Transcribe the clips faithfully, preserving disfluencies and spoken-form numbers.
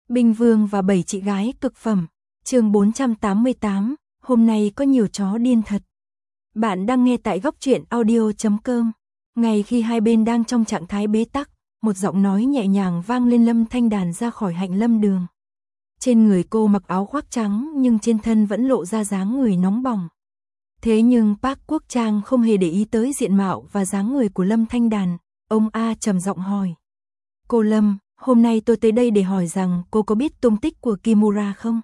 Binh Vương và bảy chị gái cực phẩm. Chương bốn trăm tám mươi tám, hôm nay có nhiều chó điên thật. Bạn đang nghe tại góc truyện audio chấm com. Ngay khi hai bên đang trong trạng thái bế tắc, một giọng nói nhẹ nhàng vang lên. Lâm Thanh Đàn ra khỏi hạnh lâm đường. Trên người cô mặc áo khoác trắng nhưng trên thân vẫn lộ ra dáng người nóng bỏng. Thế nhưng Park Quốc Trang không hề để ý tới diện mạo và dáng người của Lâm Thanh Đàn. Ông A trầm giọng hỏi: "Cô Lâm, hôm nay tôi tới đây để hỏi rằng cô có biết tung tích của Kimura không?"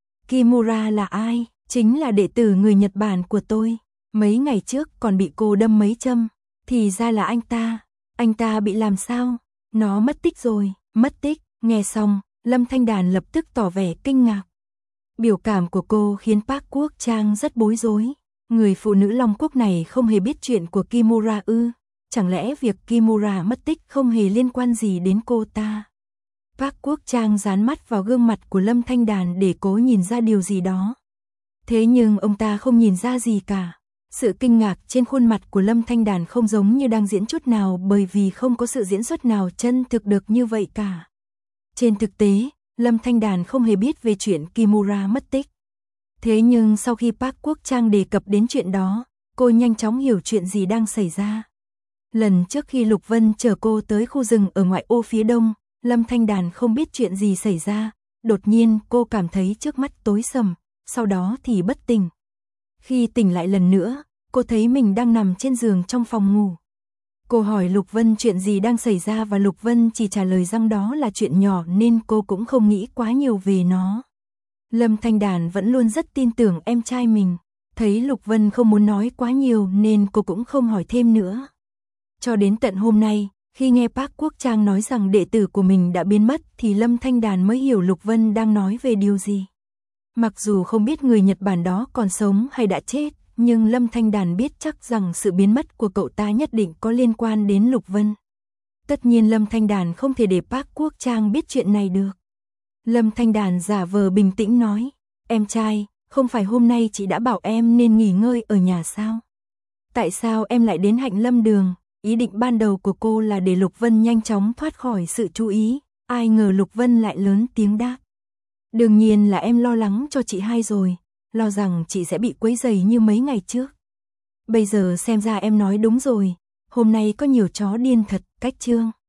Kimura là ai? Chính là đệ tử người Nhật Bản của tôi. Mấy ngày trước còn bị cô đâm mấy châm. Thì ra là anh ta. Anh ta bị làm sao? Nó mất tích rồi. Mất tích. Nghe xong, Lâm Thanh Đàn lập tức tỏ vẻ kinh ngạc. Biểu cảm của cô khiến Park Quốc Trang rất bối rối. Người phụ nữ Long Quốc này không hề biết chuyện của Kimura ư? Chẳng lẽ việc Kimura mất tích không hề liên quan gì đến cô ta? Park Quốc Trang dán mắt vào gương mặt của Lâm Thanh Đàn để cố nhìn ra điều gì đó. Thế nhưng ông ta không nhìn ra gì cả. Sự kinh ngạc trên khuôn mặt của Lâm Thanh Đàn không giống như đang diễn chút nào, bởi vì không có sự diễn xuất nào chân thực được như vậy cả. Trên thực tế, Lâm Thanh Đàn không hề biết về chuyện Kimura mất tích. Thế nhưng sau khi Park Quốc Trang đề cập đến chuyện đó, cô nhanh chóng hiểu chuyện gì đang xảy ra. Lần trước khi Lục Vân chở cô tới khu rừng ở ngoại ô phía đông, Lâm Thanh Đàn không biết chuyện gì xảy ra. Đột nhiên cô cảm thấy trước mắt tối sầm, sau đó thì bất tỉnh. Khi tỉnh lại lần nữa, cô thấy mình đang nằm trên giường trong phòng ngủ. Cô hỏi Lục Vân chuyện gì đang xảy ra và Lục Vân chỉ trả lời rằng đó là chuyện nhỏ nên cô cũng không nghĩ quá nhiều về nó. Lâm Thanh Đàn vẫn luôn rất tin tưởng em trai mình. Thấy Lục Vân không muốn nói quá nhiều nên cô cũng không hỏi thêm nữa. Cho đến tận hôm nay, khi nghe Park Quốc Trang nói rằng đệ tử của mình đã biến mất thì Lâm Thanh Đàn mới hiểu Lục Vân đang nói về điều gì. Mặc dù không biết người Nhật Bản đó còn sống hay đã chết, nhưng Lâm Thanh Đàn biết chắc rằng sự biến mất của cậu ta nhất định có liên quan đến Lục Vân. Tất nhiên Lâm Thanh Đàn không thể để Park Quốc Trang biết chuyện này được. Lâm Thanh Đàn giả vờ bình tĩnh nói: "Em trai, không phải hôm nay chị đã bảo em nên nghỉ ngơi ở nhà sao? Tại sao em lại đến hạnh lâm đường?" Ý định ban đầu của cô là để Lục Vân nhanh chóng thoát khỏi sự chú ý, ai ngờ Lục Vân lại lớn tiếng đáp: "Đương nhiên là em lo lắng cho chị hai rồi, lo rằng chị sẽ bị quấy rầy như mấy ngày trước. Bây giờ xem ra em nói đúng rồi, hôm nay có nhiều chó điên thật." Cách chương